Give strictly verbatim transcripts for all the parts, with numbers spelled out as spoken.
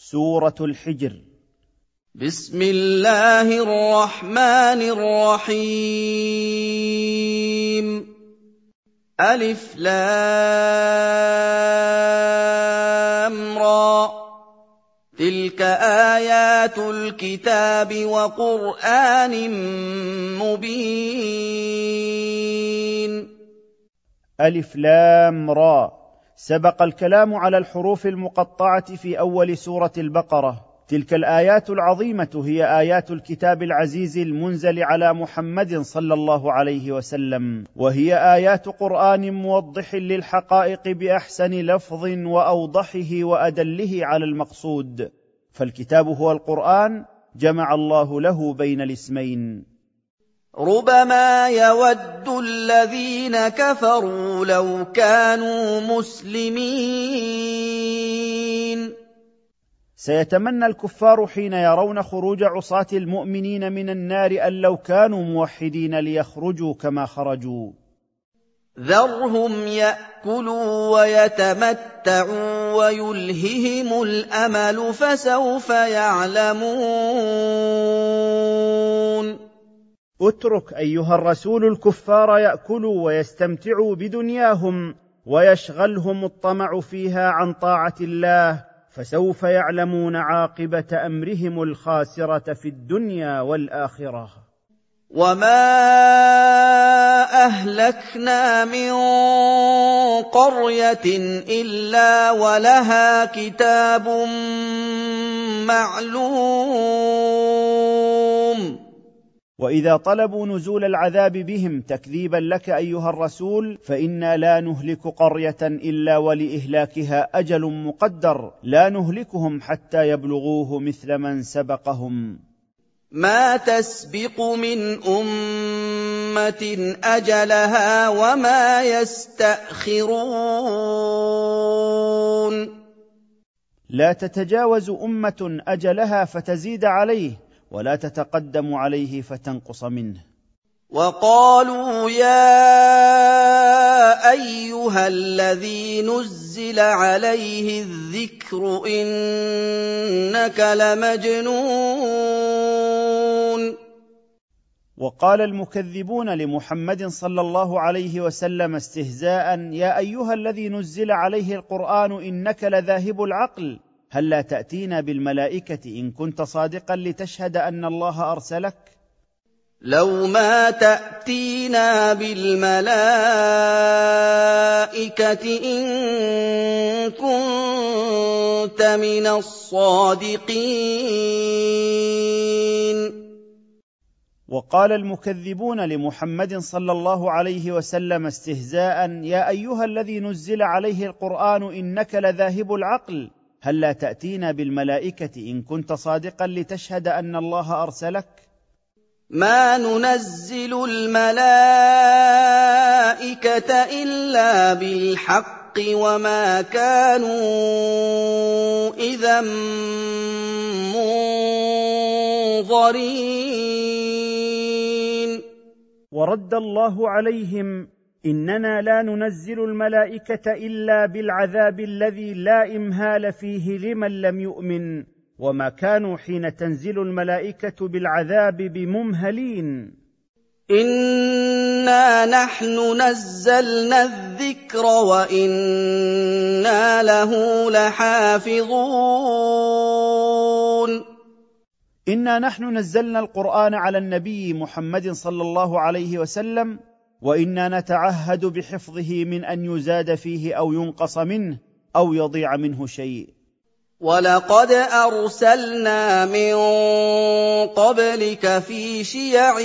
سورة الحجر. بسم الله الرحمن الرحيم. ألف لام را، تلك آيات الكتاب وقرآن مبين. ألف لام را، سبق الكلام على الحروف المقطعة في أول سورة البقرة. تلك الآيات العظيمة هي آيات الكتاب العزيز المنزل على محمد صلى الله عليه وسلم، وهي آيات قرآن موضح للحقائق بأحسن لفظ وأوضحه وأدله على المقصود، فالكتاب هو القرآن، جمع الله له بين الاسمين. ربما يود الذين كفروا لو كانوا مسلمين. سيتمنى الكفار حين يرون خروج عصاة المؤمنين من النار أن لو كانوا موحدين ليخرجوا كما خرجوا. ذرهم يأكلوا ويتمتعوا ويلههم الأمل فسوف يعلمون. اترك أيها الرسول الكفار يأكلوا ويستمتعوا بدنياهم ويشغلهم الطمع فيها عن طاعة الله، فسوف يعلمون عاقبة أمرهم الخاسرة في الدنيا والآخرة. وما أهلكنا من قرية إلا ولها كتاب معلوم. وإذا طلبوا نزول العذاب بهم تكذيبا لك أيها الرسول، فإنا لا نهلك قرية إلا ولإهلاكها أجل مقدر، لا نهلكهم حتى يبلغوه مثل من سبقهم. ما تسبق من أمة أجلها وما يستأخرون. لا تتجاوز أمة أجلها فتزيد عليه، ولا تتقدم عليه فتنقص منه. وقالوا يا أيها الذي نزل عليه الذكر إنك لمجنون. وقال المكذبون لمحمد صلى الله عليه وسلم استهزاء: يا أيها الذي نزل عليه القرآن إنك لذاهب العقل، هل لا تأتينا بالملائكة إن كنت صادقا لتشهد أن الله أرسلك؟ لو ما تأتينا بالملائكة إن كنت من الصادقين. وقال المكذبون لمحمد صلى الله عليه وسلم استهزاء: يا أيها الذي نزل عليه القرآن إنك لذاهب العقل، هل لا تأتينا بالملائكة إن كنت صادقا لتشهد أن الله أرسلك؟ ما ننزل الملائكة إلا بالحق وما كانوا إذا منظرين. ورد الله عليهم: إننا لا ننزل الملائكة إلا بالعذاب الذي لا إمهال فيه لمن لم يؤمن، وما كانوا حين تنزل الملائكة بالعذاب بممهلين. إنا نحن نزلنا الذكر وإنا له لحافظون. إنا نحن نزلنا القرآن على النبي محمد صلى الله عليه وسلم، وإنا نتعهد بحفظه من أن يزاد فيه أو ينقص منه أو يضيع منه شيء. ولقد أرسلنا من قبلك في شيع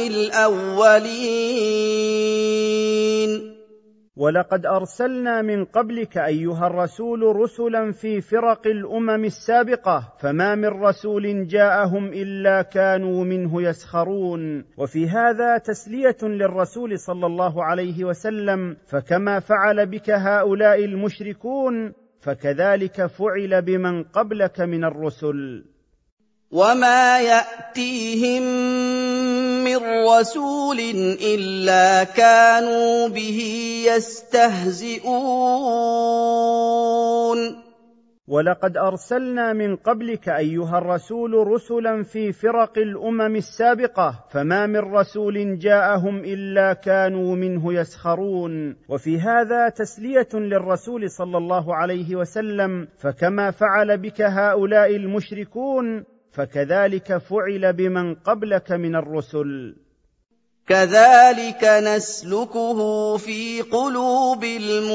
الأولين. ولقد أرسلنا من قبلك أيها الرسول رسلا في فرق الأمم السابقة، فما من رسول جاءهم إلا كانوا منه يسخرون. وفي هذا تسلية للرسول صلى الله عليه وسلم، فكما فعل بك هؤلاء المشركون فكذلك فعل بمن قبلك من الرسل. وما يأتيهم من رسول إلا كانوا به يستهزئون. ولقد أرسلنا من قبلك أيها الرسول رسلا في فرق الأمم السابقة فما من رسول جاءهم إلا كانوا منه يسخرون. وفي هذا تسلية للرسول صلى الله عليه وسلم، فكما فعل بك هؤلاء المشركون فكذلك فعل بمن قبلك من الرسل. كذلك نسلكه في قلوب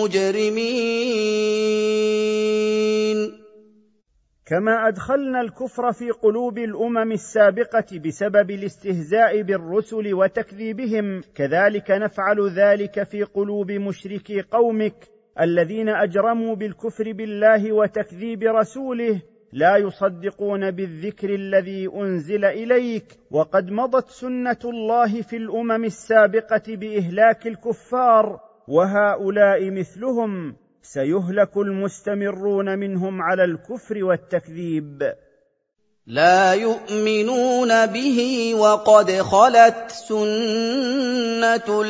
المجرمين. كما أدخلنا الكفر في قلوب الأمم السابقة بسبب الاستهزاء بالرسل وتكذيبهم، كذلك نفعل ذلك في قلوب مشركي قومك الذين أجرموا بالكفر بالله وتكذيب رسوله، لا يصدقون بالذكر الذي أنزل إليك، وقد مضت سنة الله في الأمم السابقة بإهلاك الكفار، وهؤلاء مثلهم، سيهلك المستمرون منهم على الكفر والتكذيب. لا يؤمنون به وقد خلت سنة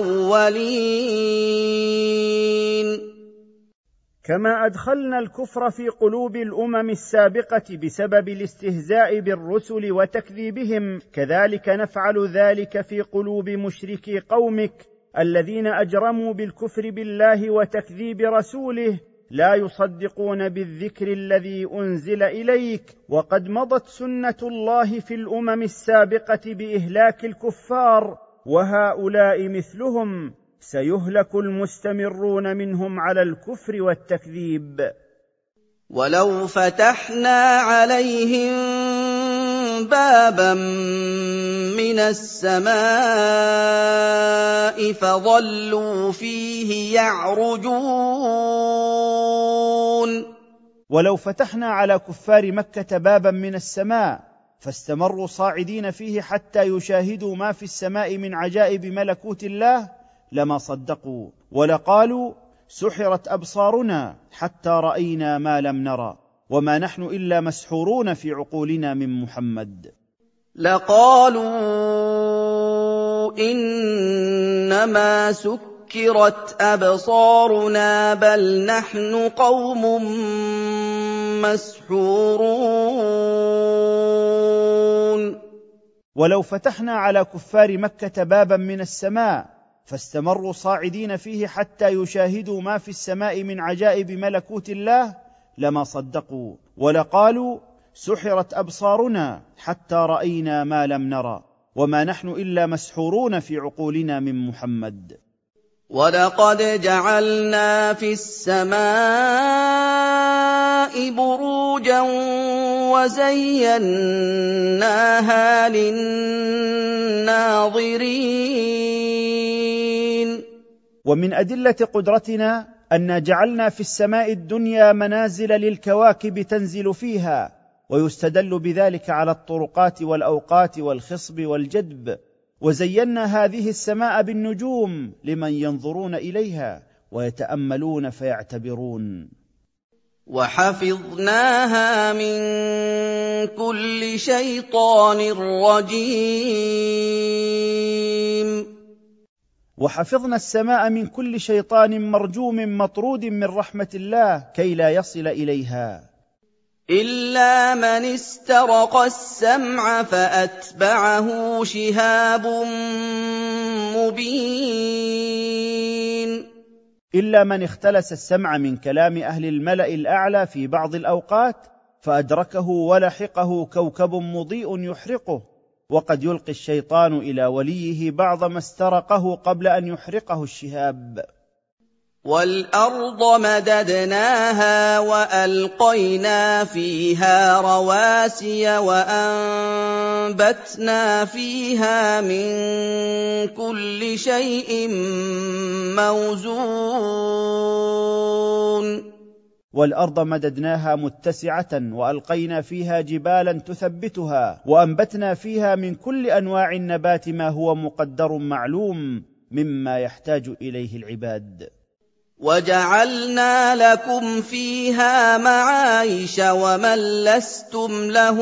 الأولين. كما أدخلنا الكفر في قلوب الأمم السابقة بسبب الاستهزاء بالرسل وتكذيبهم، كذلك نفعل ذلك في قلوب مشركي قومك الذين أجرموا بالكفر بالله وتكذيب رسوله، لا يصدقون بالذكر الذي أنزل إليك، وقد مضت سنة الله في الأمم السابقة بإهلاك الكفار، وهؤلاء مثلهم، سيهلك المستمرون منهم على الكفر والتكذيب. ولو فتحنا عليهم بابا من السماء فظلوا فيه يعرجون. ولو فتحنا على كفار مكة بابا من السماء فاستمروا صاعدين فيه حتى يشاهدوا ما في السماء من عجائب ملكوت الله لما صدقوا، ولقالوا سحرت أبصارنا حتى رأينا ما لم نرى وما نحن إلا مسحورون في عقولنا من محمد. لقالوا إنما سكرت أبصارنا بل نحن قوم مسحورون. ولو فتحنا على كفار مكة بابا من السماء فاستمروا صاعدين فيه حتى يشاهدوا ما في السماء من عجائب ملكوت الله لما صدقوا، ولقالوا سحرت أبصارنا حتى رأينا ما لم نرى وما نحن إلا مسحورون في عقولنا من محمد. ولقد جعلنا في السماء بروجا وزيناها للناظرين. ومن أدلة قدرتنا أن جعلنا في السماء الدنيا منازل للكواكب تنزل فيها، ويستدل بذلك على الطرقات والأوقات والخصب والجدب، وزينا هذه السماء بالنجوم لمن ينظرون إليها ويتأملون فيعتبرون. وحفظناها من كل شيطان رجيم. وحفظنا السماء من كل شيطان مرجوم مطرود من رحمة الله كي لا يصل إليها، إلا من استرق السمع فأتبعه شهاب مبين. إلا من اختلس السمع من كلام أهل الملأ الأعلى في بعض الأوقات فأدركه ولحقه كوكب مضيء يحرقه، وقد يلقي الشيطان إلى وليه بعض ما استرقه قبل أن يحرقه الشهاب. والأرض مددناها وألقينا فيها رواسي وأنبتنا فيها من كل شيء موزون. والأرض مددناها متسعة وألقينا فيها جبالا تثبتها وأنبتنا فيها من كل أنواع النبات ما هو مقدر معلوم مما يحتاج إليه العباد. وجعلنا لكم فيها معايش ومن لستم له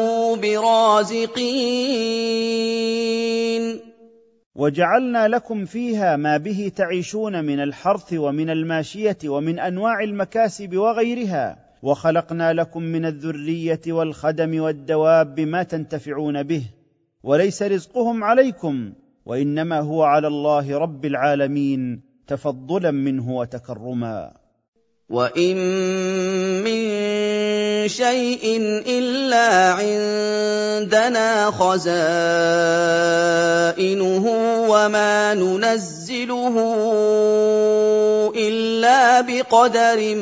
برازقين. وجعلنا لكم فيها ما به تعيشون من الحرث ومن الماشية ومن أنواع المكاسب وغيرها، وخلقنا لكم من الذريه والخدم والدواب ما تنتفعون به، وليس رزقهم عليكم، وانما هو على الله رب العالمين تفضلا منه وتكرما. وإن من شيء إلا عندنا خزائنه وما ننزله إلا بقدر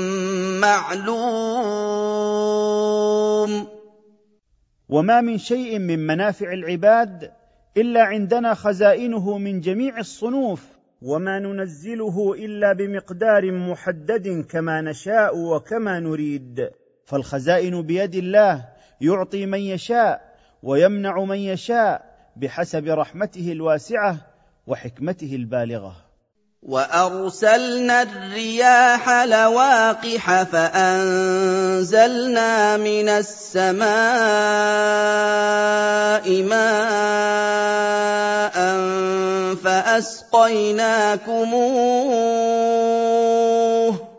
معلوم. وما من شيء من منافع العباد إلا عندنا خزائنه من جميع الصنوف، وما ننزله إلا بمقدار محدد كما نشاء وكما نريد. فالخزائن بيد الله، يعطي من يشاء ويمنع من يشاء بحسب رحمته الواسعة وحكمته البالغة. وأرسلنا الرياح لواقح فأنزلنا من السماء ماء فأسقيناكموه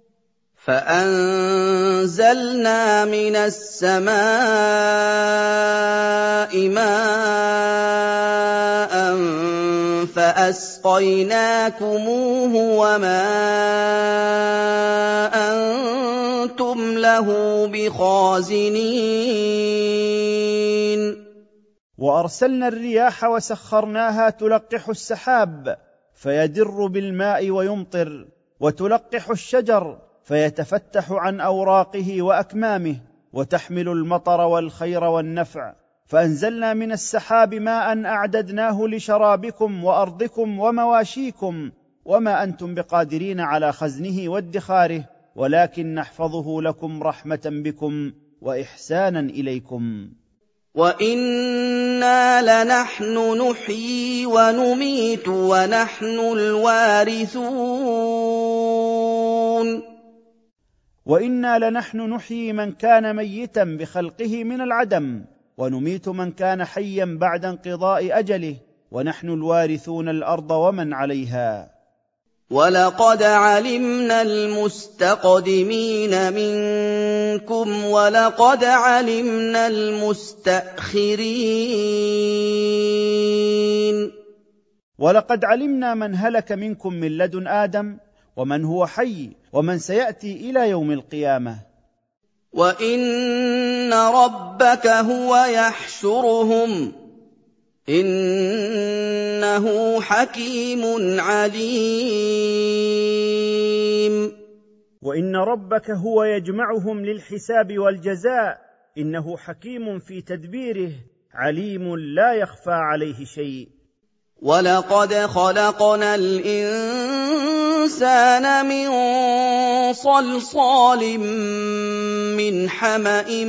فأنزلنا من السماء ماء فأسقيناكموه وما أنتم له بخازنين. وأرسلنا الرياح وسخرناها تلقح السحاب فيدر بالماء ويمطر، وتلقح الشجر فيتفتح عن أوراقه وأكمامه، وتحمل المطر والخير والنفع. فأنزلنا من السحاب ماء أعددناه لشرابكم وأرضكم ومواشيكم، وما أنتم بقادرين على خزنه وادخاره، ولكن نحفظه لكم رحمة بكم وإحسانا إليكم. وَإِنَّا لَنَحْنُ نُحْيِي وَنُمِيتُ وَنَحْنُ الْوَارِثُونَ. وإنا لنحن نحيي من كان ميتا بخلقه من العدم، ونميت من كان حيا بعد انقضاء أجله، ونحن الوارثون الأرض ومن عليها. وَلَقَدْ عَلِمْنَا الْمُسْتَقْدِمِينَ مِنكُمْ وَلَقَدْ عَلِمْنَا الْمُسْتَأْخِرِينَ. ولقد علمنا من هلك منكم من لدن آدم، ومن هو حي، ومن سيأتي إلى يوم القيامة. وَإِنَّ رَبَّكَ هُوَ يَحْشُرُهُمْ إِنَّهُ حَكِيمٌ عَلِيمٌ. وإن ربك هو يجمعهم للحساب والجزاء، إنه حكيم في تدبيره، عليم لا يخفى عليه شيء. وَلَقَدْ خَلَقْنَا الْإِنسَانَ مِن صَلْصَالٍ مِّنْ حَمَإٍ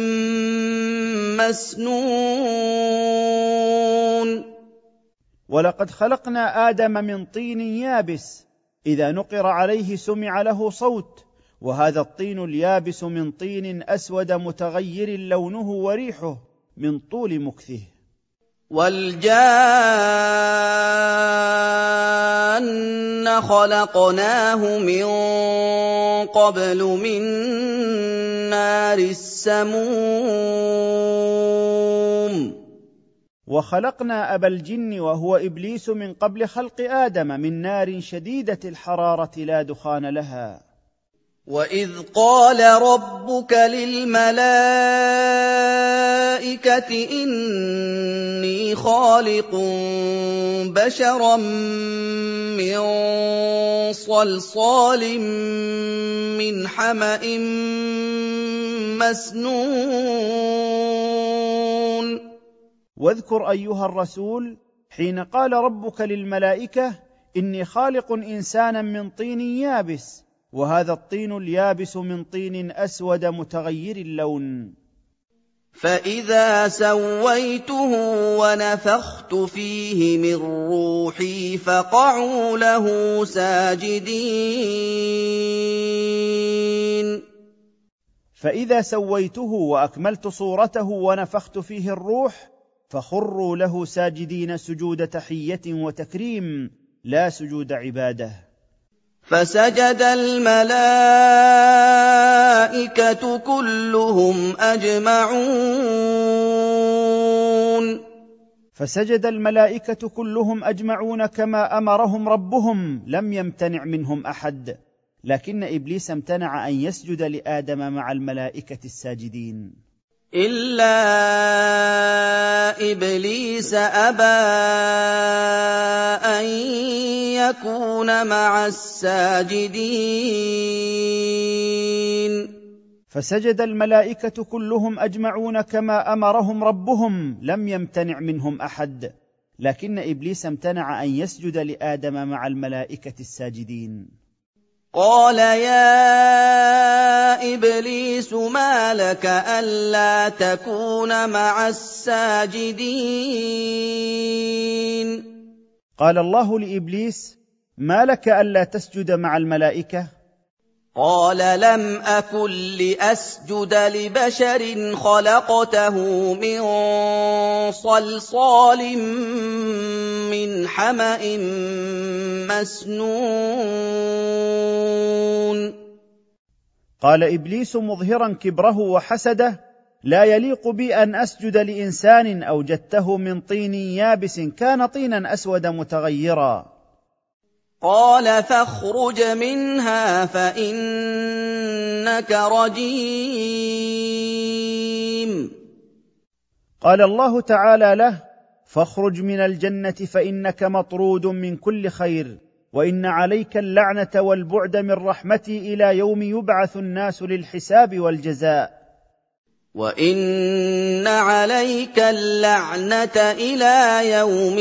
مَّسْنُونٍ. ولقد خلقنا آدم من طين يابس، إذا نقر عليه سمع له صوت، وهذا الطين اليابس من طين أسود متغير لونه وريحه من طول مكثه. وَالْجَانَّ خَلَقْنَاهُ مِن قَبْلُ مِن نَّارِ السَّمُومِ. وخلقنا أبا الجن وهو إبليس من قبل خلق آدم من نار شديدة الحرارة لا دخان لها. وَإِذْ قَالَ رَبُّكَ لِلْمَلَائِكَةِ إِنِّي خَالِقٌ بَشَرًا مِّن صَلْصَالٍ مِّنْ حَمَإٍ مَّسْنُونٍ. واذكر أيها الرسول حين قال ربك للملائكة إني خالق إنسانا من طين يابس، وهذا الطين اليابس من طين أسود متغير اللون. فَإِذَا سَوَّيْتُهُ وَنَفَخْتُ فِيهِ مِن رُّوحِي فَقَعُوا لَهُ سَاجِدِينَ. فإذا سويته وأكملت صورته ونفخت فيه الروح فخروا له ساجدين، سجود تحية وتكريم لا سجود عبادة. فسجد الملائكة كلهم أجمعون فسجد الملائكة كلهم أجمعون كما أمرهم ربهم، لم يمتنع منهم أحد، لكن إبليس امتنع أن يسجد لآدم مع الملائكة الساجدين، إلا إبليس أبى أن يكون مع الساجدين. فسجد الملائكة كلهم أجمعون كما أمرهم ربهم، لم يمتنع منهم أحد، لكن إبليس امتنع أن يسجد لآدم مع الملائكة الساجدين. قال يا إبليس ما لك ألا تكون مع الساجدين؟ قال الله لإبليس: ما لك ألا تسجد مع الملائكة؟ قال لم أكن لأسجد لبشر خلقته من صلصال من حمأ مسنون. قال إبليس مظهرا كبره وحسده: لا يليق بي أن أسجد لإنسان أوجدته من طين يابس، كان طينا أسود متغيرا. قال فاخرج منها فإنك رجيم. قال الله تعالى له: فاخرج من الجنة فإنك مطرود من كل خير، وإن عليك اللعنة والبعد من رحمتي إلى يوم يبعث الناس للحساب والجزاء. وإن عليك اللعنة إلى يوم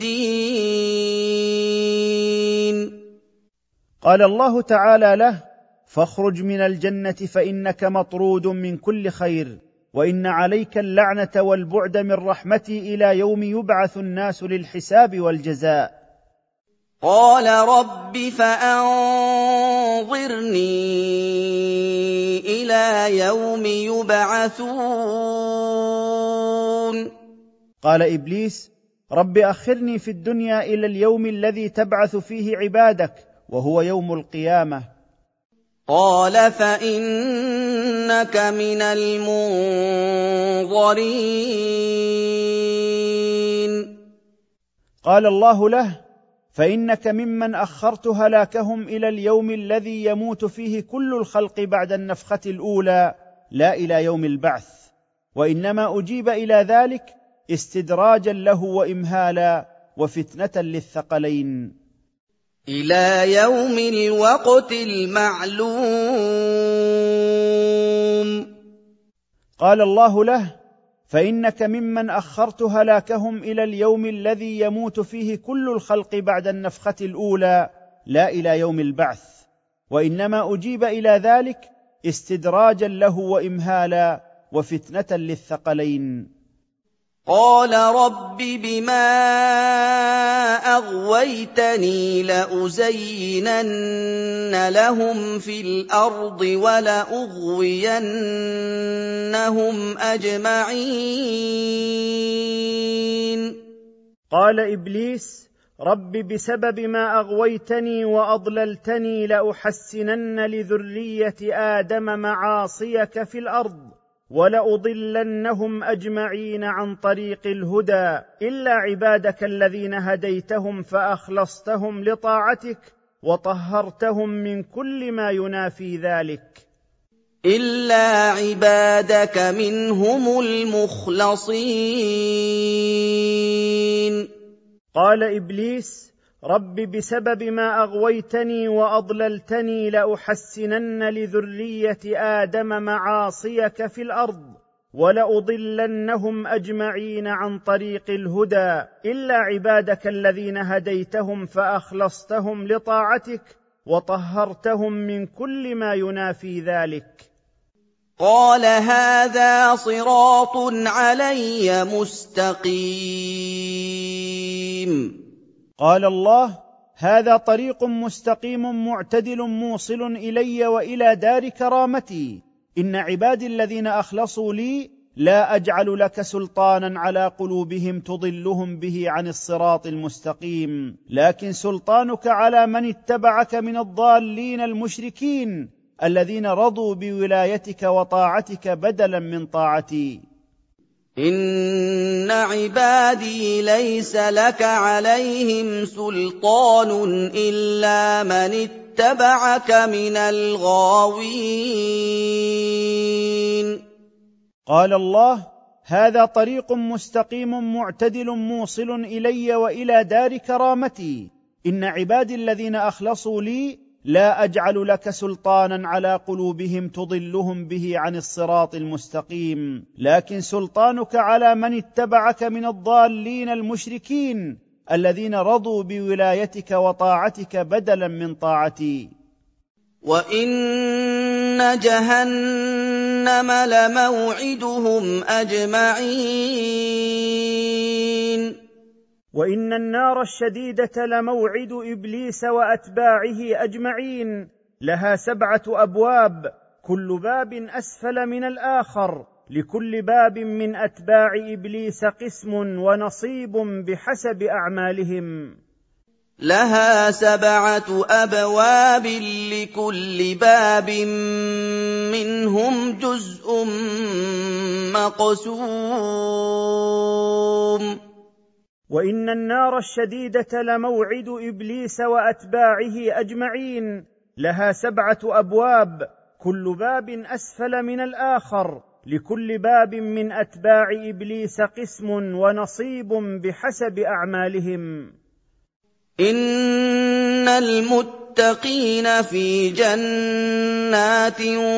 الدين. قال الله تعالى له: فاخرج من الجنة فإنك مطرود من كل خير، وإن عليك اللعنة والبعد من رحمتي إلى يوم يبعث الناس للحساب والجزاء. قال رب فأنظرني إلى يوم يبعثون. قال إبليس: رب أخرني في الدنيا إلى اليوم الذي تبعث فيه عبادك، وهو يوم القيامة. قال فإنك من المنظرين. قال الله له: فإنك ممن أخرت هلاكهم إلى اليوم الذي يموت فيه كل الخلق بعد النفخة الأولى، لا إلى يوم البعث، وإنما أجيب إلى ذلك استدراجا له وإمهالا وفتنة للثقلين، إلى يوم الوقت المعلوم. قال الله له: فإنك ممن أخرت هلاكهم إلى اليوم الذي يموت فيه كل الخلق بعد النفخة الأولى، لا إلى يوم البعث، وإنما أجيب إلى ذلك استدراجا له وإمهالا وفتنة للثقلين. قال رب بما أغويتني لأزينن لهم في الأرض ولأغوينهم أجمعين. قال إبليس: رب بسبب ما أغويتني وأضللتني لأحسنن لذرية آدم معاصيك في الأرض ولأضلنهم أجمعين عن طريق الهدى إلا عبادك الذين هديتهم فأخلصتهم لطاعتك وطهرتهم من كل ما ينافي ذلك، إلا عبادك منهم المخلصين. قال إبليس: رب بسبب ما أغويتني وأضللتني لأحسنن لذرية آدم معاصيك في الأرض ولأضلنهم أجمعين عن طريق الهدى إلا عبادك الذين هديتهم فأخلصتهم لطاعتك وطهرتهم من كل ما ينافي ذلك. قال هذا صراط علي مستقيم. قال الله: هذا طريق مستقيم معتدل موصل إلي وإلى دار كرامتي، إن عبادي الذين أخلصوا لي لا اجعل لك سلطانا على قلوبهم تضلهم به عن الصراط المستقيم، لكن سلطانك على من اتبعك من الضالين المشركين الذين رضوا بولايتك وطاعتك بدلا من طاعتي. إن عبادي ليس لك عليهم سلطان إلا من اتبعك من الغاوين. قال الله: هذا طريق مستقيم معتدل موصل إلي وإلى دار كرامتي. إن عبادي الذين أخلصوا لي لا أجعل لك سلطانا على قلوبهم تضلهم به عن الصراط المستقيم، لكن سلطانك على من اتبعك من الضالين المشركين الذين رضوا بولايتك وطاعتك بدلا من طاعتي. وإن جهنم لموعدهم أجمعين. وإن النار الشديدة لموعد إبليس وأتباعه أجمعين، لها سبعة أبواب، كل باب أسفل من الآخر، لكل باب من أتباع إبليس قسم ونصيب بحسب أعمالهم. لها سبعة أبواب لكل باب منهم جزء مقسوم. وإن النار الشديدة لموعد إبليس وأتباعه أجمعين، لها سبعة أبواب، كل باب أسفل من الآخر، لكل باب من أتباع إبليس قسم ونصيب بحسب أعمالهم. إن المتقين في جنات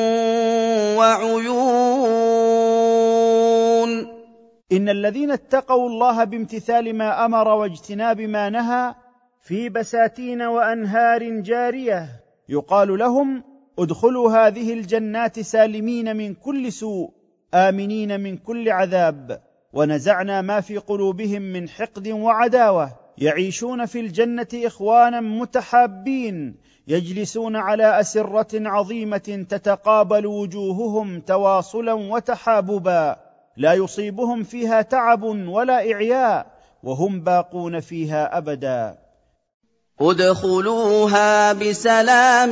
وعيون. إن الذين اتقوا الله بامتثال ما أمر واجتناب ما نهى في بساتين وأنهار جارية، يقال لهم: ادخلوا هذه الجنات سالمين من كل سوء آمنين من كل عذاب، ونزعنا ما في قلوبهم من حقد وعداوة، يعيشون في الجنة إخوانا متحابين، يجلسون على أسرة عظيمة تتقابل وجوههم تواصلا وتحاببا، لا يصيبهم فيها تعب ولا إعياء، وهم باقون فيها أبدا. ادخلوها بسلام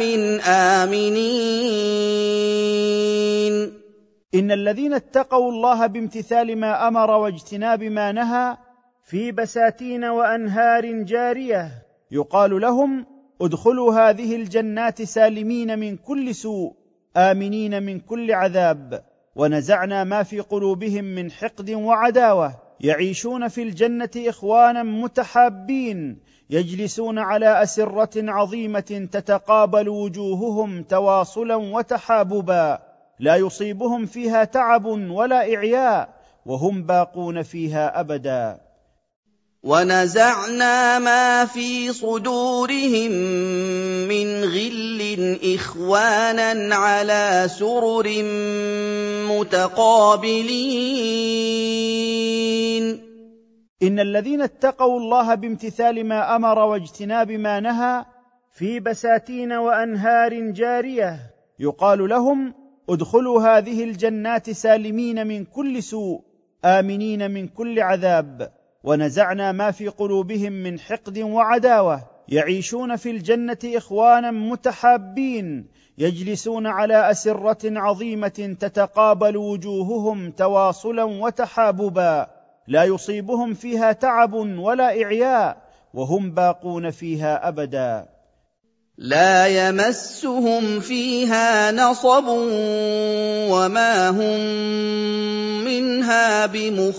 آمنين. إن الذين اتقوا الله بامتثال ما أمر واجتناب ما نهى في بساتين وأنهار جارية، يقال لهم: ادخلوا هذه الجنات سالمين من كل سوء آمنين من كل عذاب، ونزعنا ما في قلوبهم من حقد وعداوة، يعيشون في الجنة إخوانا متحابين، يجلسون على أسرة عظيمة تتقابل وجوههم تواصلا وتحاببا، لا يصيبهم فيها تعب ولا إعياء، وهم باقون فيها أبدا. ونزعنا ما في صدورهم من غل إخوانا على سرر متقابلين. إن الذين اتقوا الله بامتثال ما أمر واجتناب ما نهى في بساتين وأنهار جارية، يقال لهم: ادخلوا هذه الجنات سالمين من كل سوء آمنين من كل عذاب، ونزعنا ما في قلوبهم من حقد وعداوة، يعيشون في الجنة إخوانا متحابين، يجلسون على أسرة عظيمة تتقابل وجوههم تواصلا وتحاببا، لا يصيبهم فيها تعب ولا إعياء، وهم باقون فيها أبدا. لا يمسهم فيها نصب وما هم منها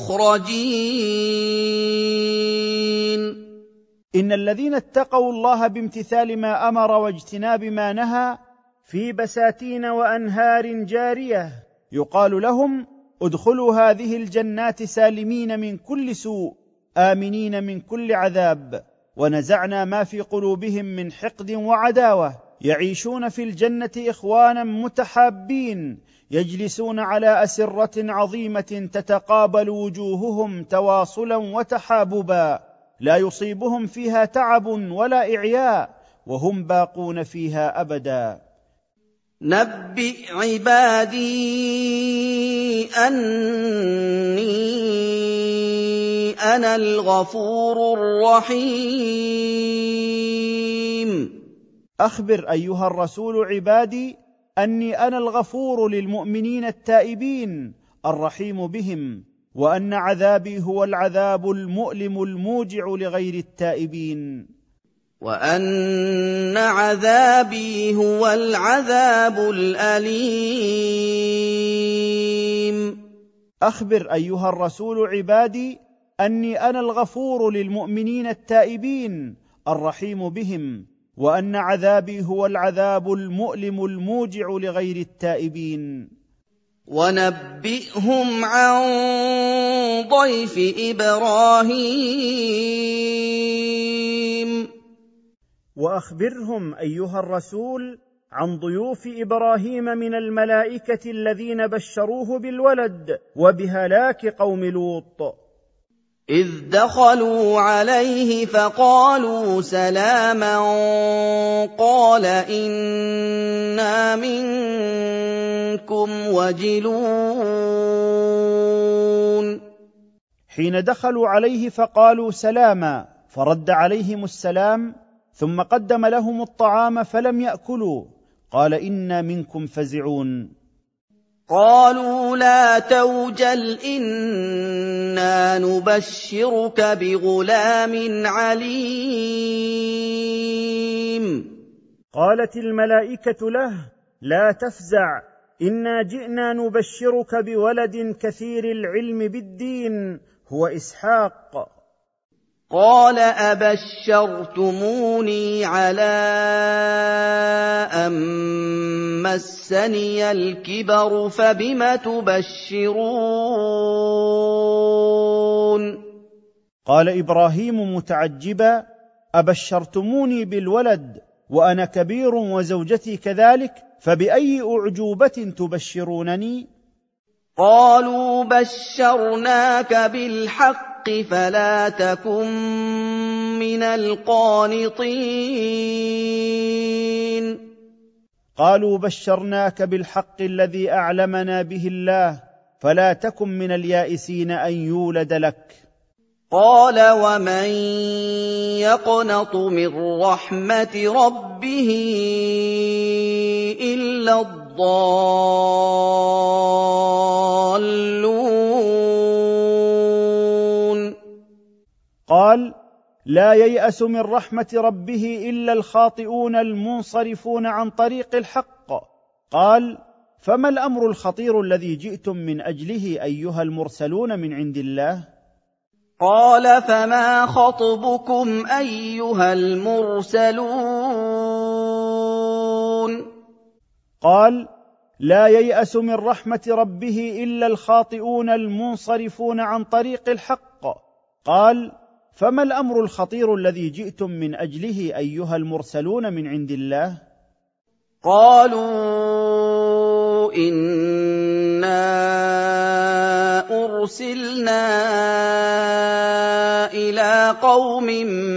بمخرجين. إن الذين اتقوا الله بامتثال ما أمر واجتناب ما نهى في بساتين وأنهار جارية، يقال لهم: ادخلوا هذه الجنات سالمين من كل سوء آمنين من كل عذاب، ونزعنا ما في قلوبهم من حقد وعداوة، يعيشون في الجنة إخوانا متحابين، يجلسون على أسرة عظيمة تتقابل وجوههم تواصلا وتحاببا، لا يصيبهم فيها تعب ولا إعياء، وهم باقون فيها أبدا. نَبِّئْ عِبَادِي أَنِّي أَنَا الْغَفُورُ الرَّحِيمُ. أخبر أيها الرسول عبادي أني أنا الغفور للمؤمنين التائبين الرحيم بهم، وأن عذابي هو العذاب المؤلم الموجع لغير التائبين، وَأَنَّ عَذَابِي هُوَ الْعَذَابُ الْأَلِيمُ. أخبر أيها الرسول عبادي أني أنا الغفور للمؤمنين التائبين الرحيم بهم، وأن عذابي هو العذاب المؤلم الموجع لغير التائبين. وَنَبِّئْهُمْ عَن ضَيْفِ إِبْرَاهِيمَ. وأخبرهم أيها الرسول عن ضيوف إبراهيم من الملائكة الذين بشروه بالولد وبهلاك قوم لوط، إِذْ دَخَلُوا عَلَيْهِ فَقَالُوا سَلَامًا قَالَ إِنَّا مِنكُمْ وَجِلُونَ. حين دخلوا عليه فقالوا سلاما، فرد عليهم السلام، ثم قدم لهم الطعام فلم يأكلوا، قال إنا منكم فزعون. قالوا لا توجل إنا نبشرك بغلام عليم. قالت الملائكة له لا تفزع، إنا جئنا نبشرك بولد كثير العلم بالدين هو إسحاق. قال أبشرتموني على أن مسني الكبر فبم تبشرون. قال إبراهيم متعجبا أبشرتموني بالولد وأنا كبير وزوجتي كذلك، فبأي أعجوبة تبشرونني؟ قالوا بشرناك بالحق فلا تكن من القانطين. قالوا بشرناك بالحق الذي أعلمنا به الله فلا تكن من اليائسين أن يولد لك. قال ومن يقنط من رحمة ربه إلا الضالون. قال لا ييأس من رحمة ربه إلا الخاطئون المنصرفون عن طريق الحق. قال فما الأمر الخطير الذي جئتم من أجله أيها المرسلون من عند الله؟ قال فما خطبكم أيها المرسلون؟ قال لا ييأس من رحمة ربه إلا الخاطئون المنصرفون عن طريق الحق. قال فما الأمر الخطير الذي جئتم من أجله أيها المرسلون من عند الله؟ قالوا إنا أرسلنا إلى قوم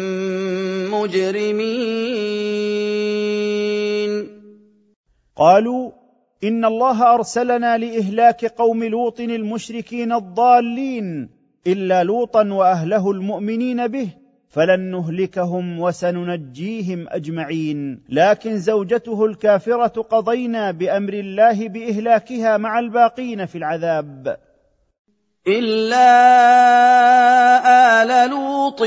مجرمين. قالوا إن الله أرسلنا لإهلاك قوم لوط المشركين الضالين إلا لوطا وأهله المؤمنين به فلن نهلكهم وسننجيهم أجمعين، لكن زوجته الكافرة قضينا بأمر الله بإهلاكها مع الباقين في العذاب إلا آل لوط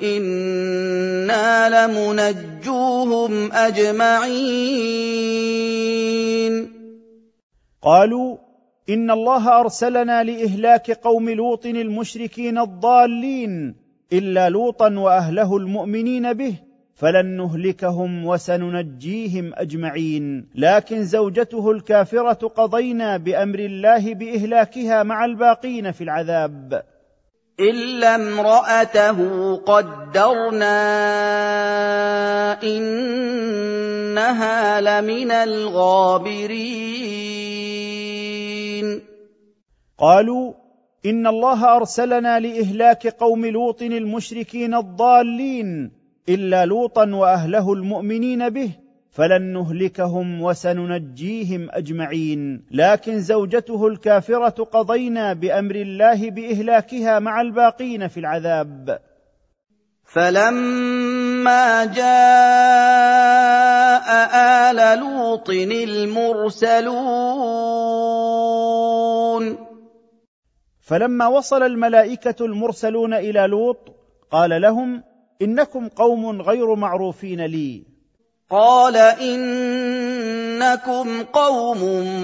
إنا لمنجوهم أجمعين. قالوا إن الله أرسلنا لإهلاك قوم لوط المشركين الضالين إلا لوطا وأهله المؤمنين به فلن نهلكهم وسننجيهم أجمعين، لكن زوجته الكافرة قضينا بأمر الله بإهلاكها مع الباقين في العذاب إلا امرأته قدرنا إنها لمن الغابرين. قالوا إن الله أرسلنا لإهلاك قوم لوط المشركين الضالين إلا لوطا وأهله المؤمنين به فلن نهلكهم وسننجيهم أجمعين. لكن زوجته الكافرة قضينا بأمر الله بإهلاكها مع الباقين في العذاب. فلما جاء آل لوط المرسلون فلما وصل الملائكة المرسلون إلى لوط قال لهم: إنكم قوم غير معروفين لي. قال إنكم قوم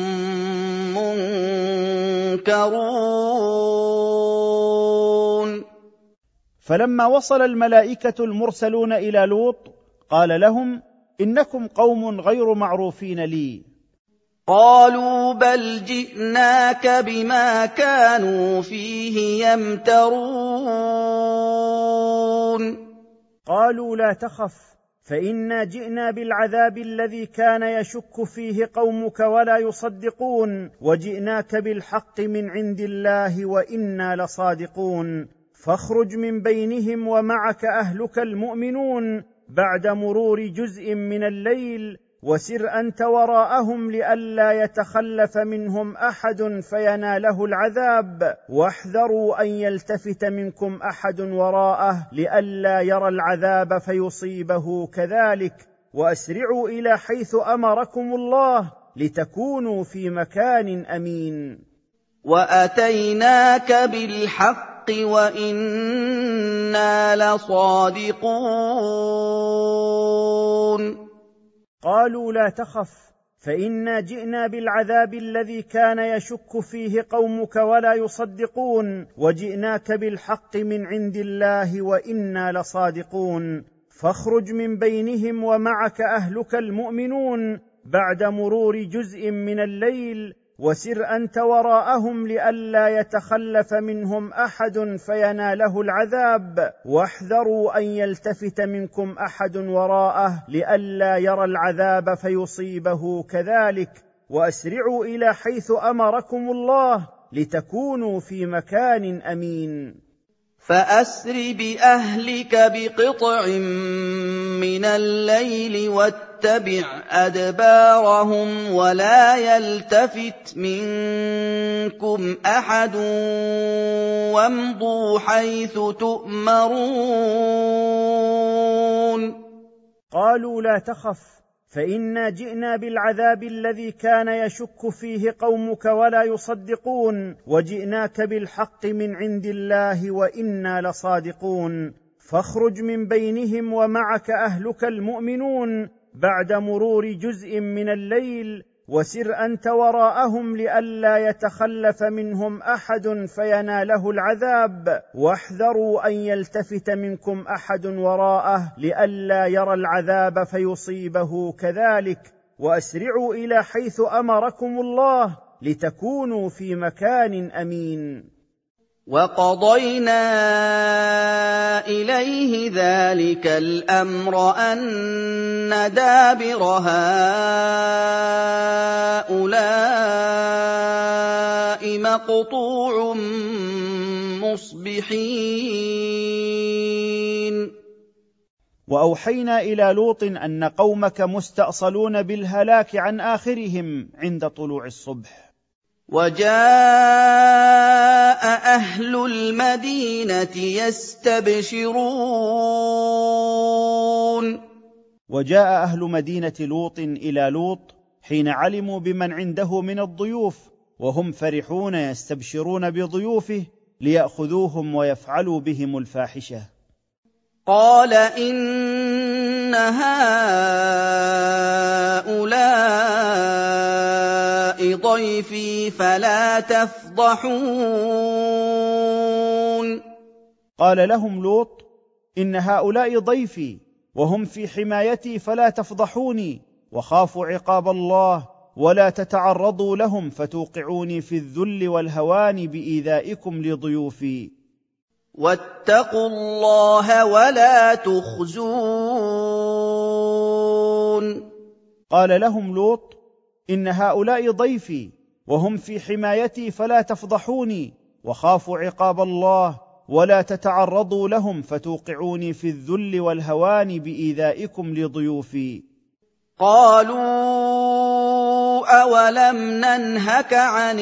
منكرون. فلما وصل الملائكة المرسلون إلى لوط قال لهم: إنكم قوم غير معروفين لي. قالوا بل جئناك بما كانوا فيه يمترون. قالوا لا تخف فإنا جئنا بالعذاب الذي كان يشك فيه قومك ولا يصدقون، وجئناك بالحق من عند الله وإنا لصادقون، فاخرج من بينهم ومعك أهلك المؤمنون بعد مرور جزء من الليل، وسر أنت وراءهم لئلا يتخلف منهم أحد فيناله العذاب، واحذروا أن يلتفت منكم أحد وراءه لئلا يرى العذاب فيصيبه كذلك، وأسرعوا إلى حيث أمركم الله لتكونوا في مكان أمين. وأتيناك بالحق وإنا لصادقون. قالوا لا تخف فإنا جئنا بالعذاب الذي كان يشك فيه قومك ولا يصدقون، وجئناك بالحق من عند الله وإنا لصادقون، فاخرج من بينهم ومعك أهلك المؤمنون بعد مرور جزء من الليل، وسر أنت وراءهم لئلا يتخلف منهم أحد فيناله العذاب، واحذروا أن يلتفت منكم أحد وراءه لئلا يرى العذاب فيصيبه كذلك، وأسرعوا إلى حيث أمركم الله لتكونوا في مكان أمين. فأسر بأهلك بقطع من الليل واتبع أدبارهم ولا يلتفت منكم أحد وامضوا حيث تؤمرون. قالوا لا تخف فإنا جئنا بالعذاب الذي كان يشك فيه قومك ولا يصدقون، وجئناك بالحق من عند الله وإنا لصادقون، فاخرج من بينهم ومعك أهلك المؤمنون بعد مرور جزء من الليل، وسر أنت وراءهم لئلا يتخلف منهم أحد فيناله العذاب، واحذروا أن يلتفت منكم أحد وراءه لئلا يرى العذاب فيصيبه كذلك، وأسرعوا إلى حيث أمركم الله لتكونوا في مكان أمين. وقضينا إليه ذلك الأمر أن دابر هؤلاء مقطوع مصبحين. وأوحينا إلى لوط أن قومك مستأصلون بالهلاك عن آخرهم عند طلوع الصبح. وجاء أهل المدينة يستبشرون. وجاء أهل مدينة لوط إلى لوط حين علموا بمن عنده من الضيوف، وهم فرحون يستبشرون بضيوفه ليأخذوهم ويفعلوا بهم الفاحشة. قال إن هؤلاء ضيفي فلا تفضحون. قال لهم لوط: إن هؤلاء ضيفي وهم في حمايتي فلا تفضحوني، وخافوا عقاب الله ولا تتعرضوا لهم فتوقعوني في الذل والهوان بإيذائكم لضيوفي. واتقوا الله ولا تخزون. قال لهم لوط: إن هؤلاء ضيفي وهم في حمايتي فلا تفضحوني، وخافوا عقاب الله ولا تتعرضوا لهم فتوقعوني في الذل والهوان بإيذائكم لضيوفي. قَالُوا أَوَلَمْ نَنْهَكَ عَنِ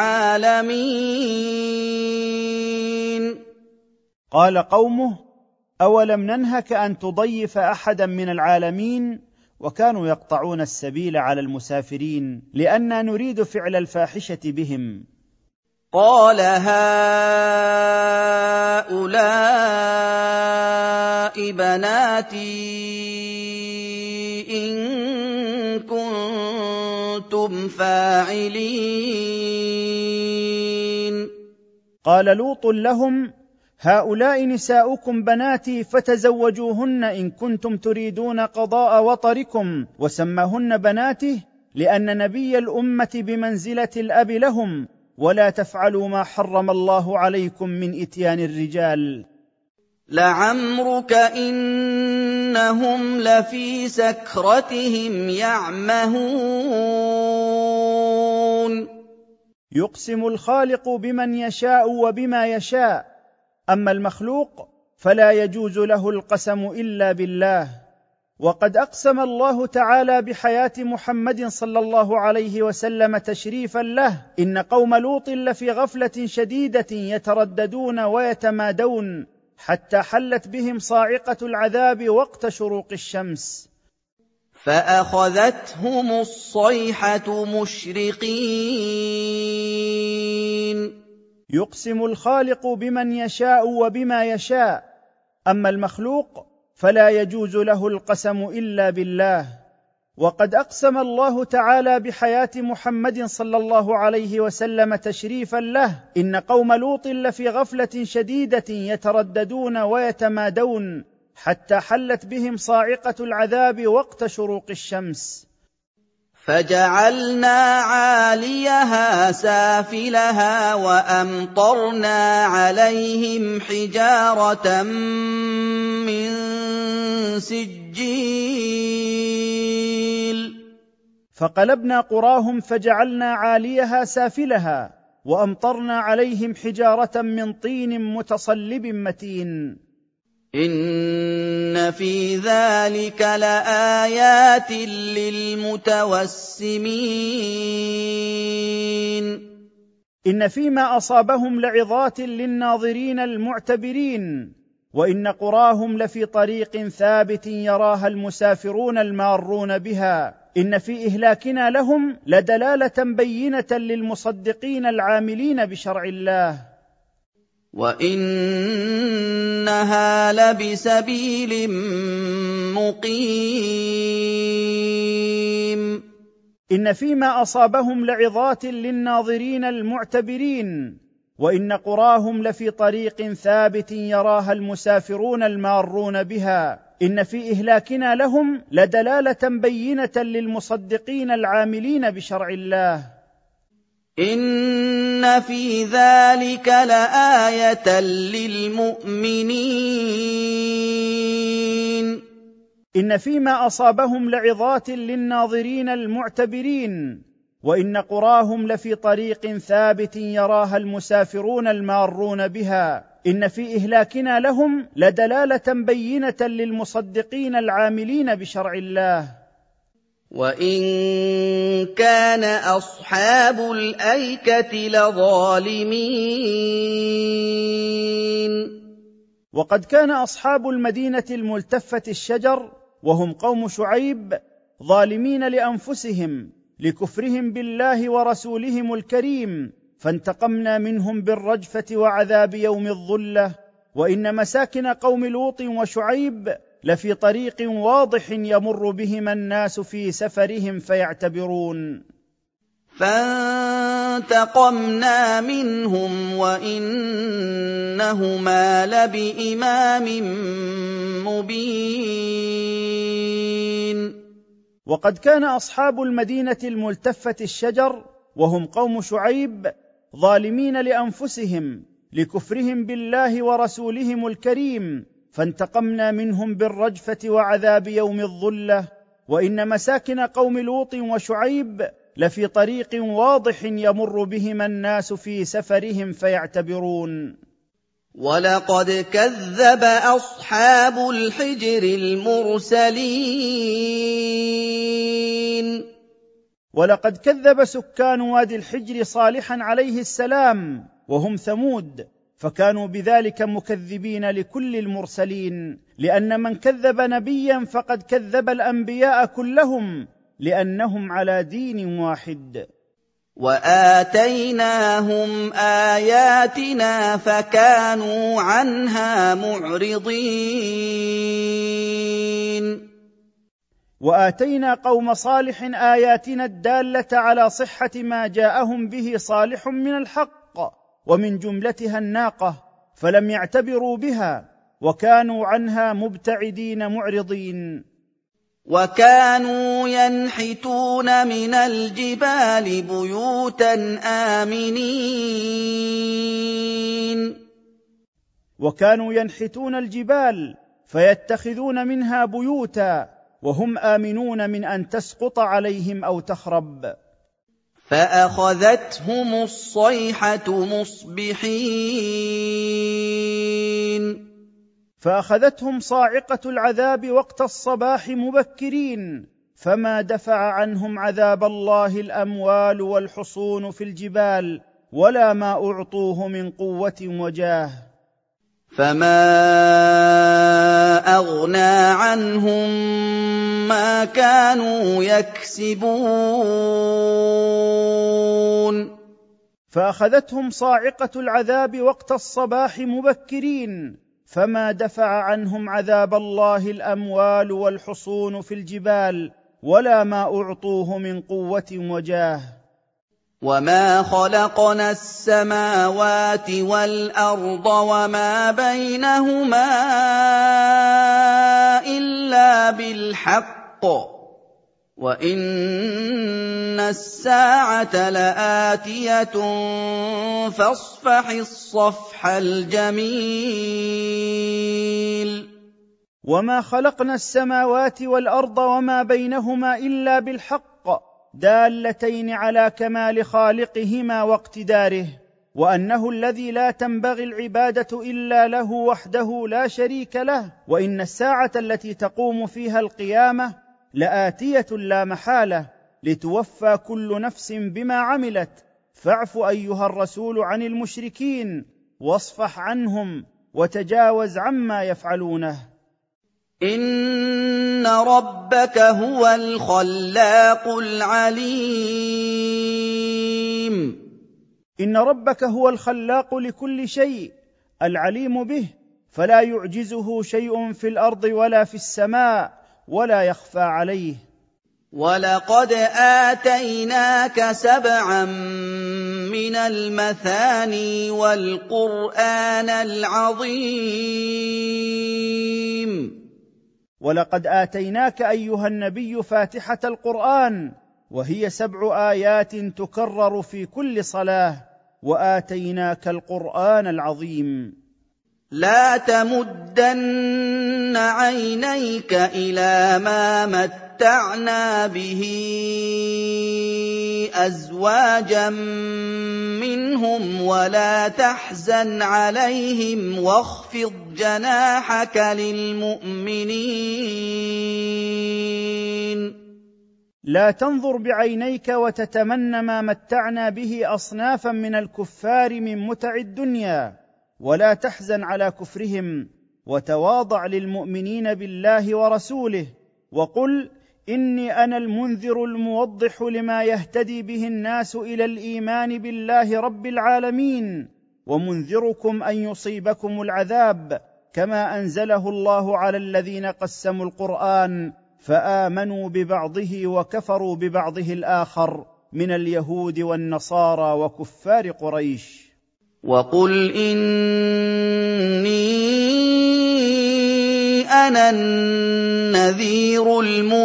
الْعَالَمِينَ قال قومه: أولم ننهك أن تضيف أحدا من العالمين؟ وكانوا يقطعون السبيل على المسافرين لأننا نريد فعل الفاحشة بهم. قال هؤلاء بناتي إن كنتم فاعلين. قال لوط لهم: هؤلاء نساؤكم بناتي فتزوجوهن إن كنتم تريدون قضاء وطركم. وسماهن بناته لأن نبي الأمة بمنزلة الأب لهم، ولا تفعلوا ما حرم الله عليكم من إتيان الرجال. لعمرك إنهم لفي سكرتهم يعمهون. يقسم الخالق بمن يشاء وبما يشاء، أما المخلوق فلا يجوز له القسم إلا بالله. وقد أقسم الله تعالى بحياة محمد صلى الله عليه وسلم تشريفا له: إن قوم لوط لفي غفلة شديدة يترددون ويتمادون حتى حلت بهم صاعقة العذاب وقت شروق الشمس، فأخذتهم الصيحة مشرقين. يقسم الخالق بمن يشاء وبما يشاء، أما المخلوق فلا يجوز له القسم إلا بالله. وقد أقسم الله تعالى بحياة محمد صلى الله عليه وسلم تشريفا له: إن قوم لوط لفي غفلة شديدة يترددون ويتمادون حتى حلت بهم صاعقة العذاب وقت شروق الشمس، فجعلنا عاليها سافلها وأمطرنا عليهم حجارة من سجيل. فقلبنا قراهم فجعلنا عاليها سافلها وأمطرنا عليهم حجارة من طين متصلب متين. إن في ذلك لآيات للمتوسمين. إن فيما أصابهم لعظات للناظرين المعتبرين، وإن قراهم لفي طريق ثابت يراها المسافرون المارون بها. إن في إهلاكنا لهم لدلالة بينة للمصدقين العاملين بشرع الله، وَإِنَّهَا لَبِسَبِيلٍ مُّقِيمٍ. إن فيما أصابهم لعظات للناظرين المعتبرين، وإن قراهم لفي طريق ثابت يراها المسافرون المارون بها. إن في إهلاكنا لهم لدلالة بينة للمصدقين العاملين بشرع الله، إن في ذلك لآية للمؤمنين. إن فيما أصابهم لعظات للناظرين المعتبرين، وإن قراهم لفي طريق ثابت يراها المسافرون المارون بها. إن في إهلاكنا لهم لدلالة بينة للمصدقين العاملين بشرع الله. وَإِن كَانَ أَصْحَابُ الْأَيْكَةِ لَظَالِمِينَ. وقد كان أصحاب المدينة الملتفة الشجر وهم قوم شعيب ظالمين لأنفسهم لكفرهم بالله ورسولهم الكريم، فانتقمنا منهم بالرجفة وعذاب يوم الظلة. وإن مساكن قوم لوط وشعيب لفي طريق واضح يمر بهما الناس في سفرهم فيعتبرون. فانتقمنا منهم وإنهما لبإمام مبين. وقد كان أصحاب المدينة الملتفة الشجر وهم قوم شعيب ظالمين لأنفسهم لكفرهم بالله ورسولهم الكريم، فانتقمنا منهم بالرجفة وعذاب يوم الظلة. وإن مساكن قوم لوط وشعيب لفي طريق واضح يمر بهما الناس في سفرهم فيعتبرون. وَلَقَدْ كَذَّبَ أَصْحَابُ الْحِجْرِ الْمُرْسَلِينَ ولقد كذب سكان وادي الحجر صالحا عليه السلام وهم ثمود، فكانوا بذلك مكذبين لكل المرسلين، لأن من كذب نبيا فقد كذب الأنبياء كلهم، لأنهم على دين واحد. وَآتَيْنَاهُمْ آيَاتِنَا فَكَانُوا عَنْهَا مُعْرِضِينَ وآتينا قوم صالح آياتنا الدالة على صحة ما جاءهم به صالح من الحق، ومن جملتها الناقة، فلم يعتبروا بها وكانوا عنها مبتعدين معرضين. وَكَانُوا يَنْحِتُونَ مِنَ الْجِبَالِ بُيُوتًا آمِنِينَ وكانوا ينحتون الجبال فيتخذون منها بيوتا وهم آمنون من أن تسقط عليهم أو تخرب. فَأَخَذَتْهُمُ الصَّيْحَةُ مُصْبِحِينَ فأخذتهم صاعقة العذاب وقت الصباح مبكرين، فما دفع عنهم عذاب الله الأموال والحصون في الجبال ولا ما أعطوه من قوة وجاه. فما أغنى عنهم ما كانوا يكسبون. فأخذتهم صاعقة العذاب وقت الصباح مبكرين، فما دفع عنهم عذاب الله الأموال والحصون في الجبال ولا ما أعطوه من قوة وجاه. وما خلقنا السماوات والأرض وما بينهما إلا بالحق وإن الساعة لآتية فاصفح الصفح الجميل. وما خلقنا السماوات والأرض وما بينهما إلا بالحق، دالتين على كمال خالقهما واقتداره، وأنه الذي لا تنبغي العبادة إلا له وحده لا شريك له، وإن الساعة التي تقوم فيها القيامة لآتية لا محالة، لتوفى كل نفس بما عملت. فاعف أيها الرسول عن المشركين واصفح عنهم وتجاوز عما يفعلونه. إن ربك هو الخلاق العليم. إن ربك هو الخلاق لكل شيء العليم به، فلا يعجزه شيء في الأرض ولا في السماء ولا يخفى عليه. ولقد آتيناك سبعا من المثاني والقرآن العظيم. ولقد آتيناك أيها النبي فاتحة القرآن، وهي سبع آيات تكرر في كل صلاة. وآتيناك القرآن العظيم. لا تمدن عينيك إلى ما متعنا به أزواجا منهم ولا تحزن عليهم واخفض جناحك للمؤمنين. لا تنظر بعينيك وتتمنى ما متعنا به أصنافا من الكفار من متع الدنيا، ولا تحزن على كفرهم، وتواضع للمؤمنين بالله ورسوله، وقل إني أنا المنذر الموضح لما يهتدي به الناس إلى الإيمان بالله رب العالمين، ومنذركم أن يصيبكم العذاب كما أنزله الله على الذين قسموا القرآن فآمنوا ببعضه وكفروا ببعضه الآخر من اليهود والنصارى وكفار قريش. وقل إني أنا النذير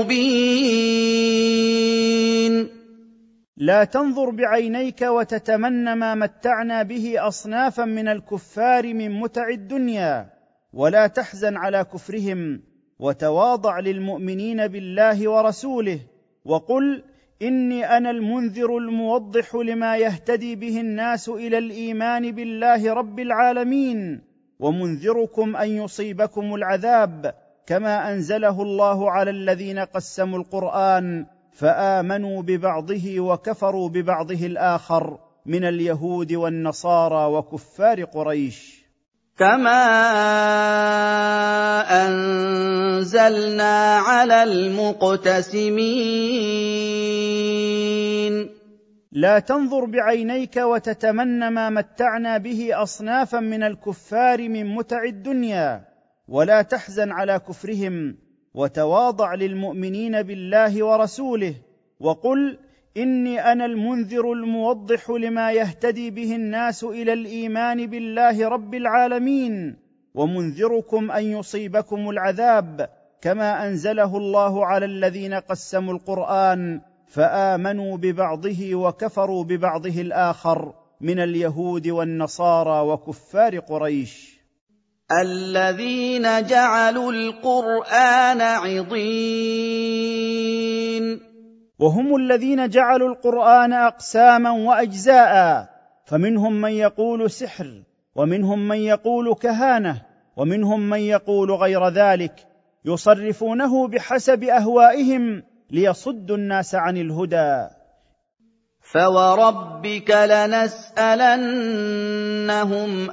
المبين. لا تنظر بعينيك وتتمنى ما متعنا به أصنافا من الكفار من متع الدنيا، ولا تحزن على كفرهم، وتواضع للمؤمنين بالله ورسوله، وقل إني أنا المنذر الموضح لما يهتدي به الناس إلى الإيمان بالله رب العالمين، ومنذركم ان يصيبكم العذاب كما انزله الله على الذين قسموا القران فامنوا ببعضه وكفروا ببعضه الاخر من اليهود والنصارى وكفار قريش. كما أنزلنا على المقتسمين. لا تنظر بعينيك وتتمنى ما متعنا به أصنافا من الكفار من متع الدنيا، ولا تحزن على كفرهم، وتواضع للمؤمنين بالله ورسوله، وقل إني أنا المنذر الموضح لما يهتدي به الناس إلى الإيمان بالله رب العالمين، ومنذركم أن يصيبكم العذاب كما أنزله الله على الذين قسموا القرآن فآمنوا ببعضه وكفروا ببعضه الآخر من اليهود والنصارى وكفار قريش. الذين جعلوا القرآن عضين. وهم الذين جعلوا القرآن أقساما وأجزاء، فمنهم من يقول سحر، ومنهم من يقول كهانة، ومنهم من يقول غير ذلك، يصرفونه بحسب أهوائهم ليصدوا الناس عن الهدى. فوربك لنسألنهم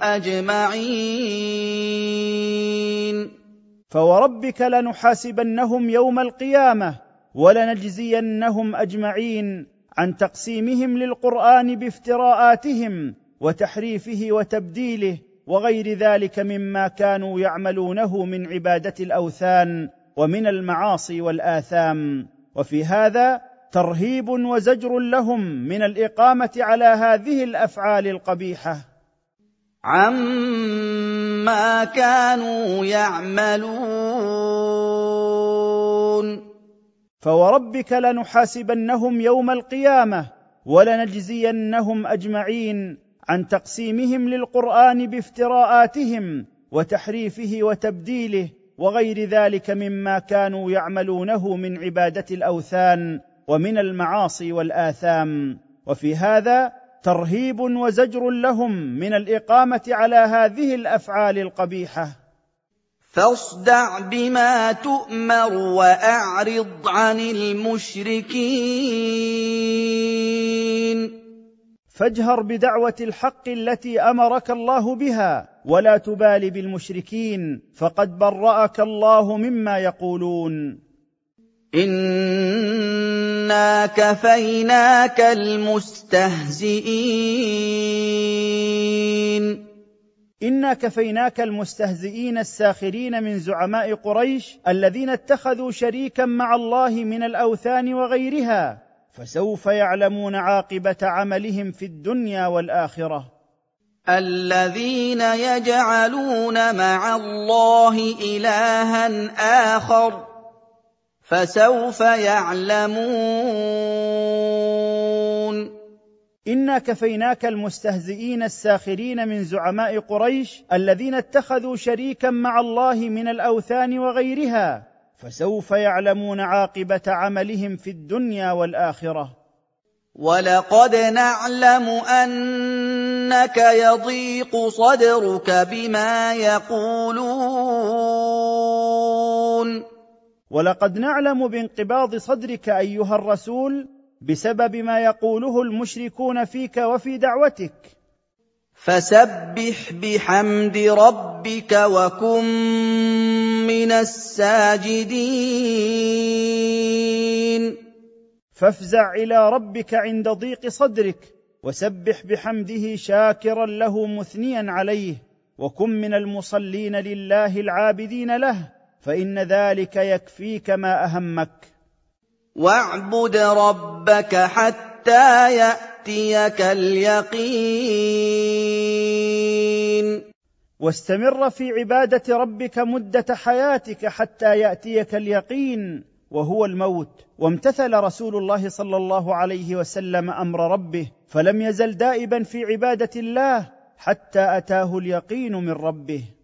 أجمعين. فوربك لنحاسبنهم يوم القيامة ولنجزينهم أجمعين عن تقسيمهم للقرآن بافتراءاتهم وتحريفه وتبديله وغير ذلك مما كانوا يعملونه من عبادة الأوثان ومن المعاصي والآثام. وفي هذا ترهيب وزجر لهم من الإقامة على هذه الأفعال القبيحة عما كانوا يعملون. فوربك لنحاسبنهم يوم القيامة ولنجزينهم أجمعين عن تقسيمهم للقرآن بافتراءاتهم وتحريفه وتبديله وغير ذلك مما كانوا يعملونه من عبادة الأوثان ومن المعاصي والآثام. وفي هذا ترهيب وزجر لهم من الإقامة على هذه الأفعال القبيحة. فاصدع بما تؤمر وأعرض عن المشركين. فاجهر بدعوة الحق التي أمرك الله بها ولا تبال بالمشركين، فقد برأك الله مما يقولون. إنا كفيناك المستهزئين. إنا كفيناك المستهزئين الساخرين من زعماء قريش الذين اتخذوا شريكا مع الله من الأوثان وغيرها، فسوف يعلمون عاقبة عملهم في الدنيا والآخرة. الذين يجعلون مع الله إلها آخر فسوف يعلمون. إنا كفيناك المستهزئين الساخرين من زعماء قريش الذين اتخذوا شريكا مع الله من الأوثان وغيرها، فسوف يعلمون عاقبة عملهم في الدنيا والآخرة. ولقد نعلم أنك يضيق صدرك بما يقولون. ولقد نعلم بانقباض صدرك أيها الرسول بسبب ما يقوله المشركون فيك وفي دعوتك. فسبح بحمد ربك وكن من الساجدين. فافزع إلى ربك عند ضيق صدرك، وسبح بحمده شاكرا له مثنيا عليه، وكن من المصلين لله العابدين له، فإن ذلك يكفيك ما أهمك. واعبد ربك حتى يأتيك اليقين. واستمر في عبادة ربك مدة حياتك حتى يأتيك اليقين وهو الموت. وامتثل رسول الله صلى الله عليه وسلم أمر ربه، فلم يزل دائبا في عبادة الله حتى أتاه اليقين من ربه.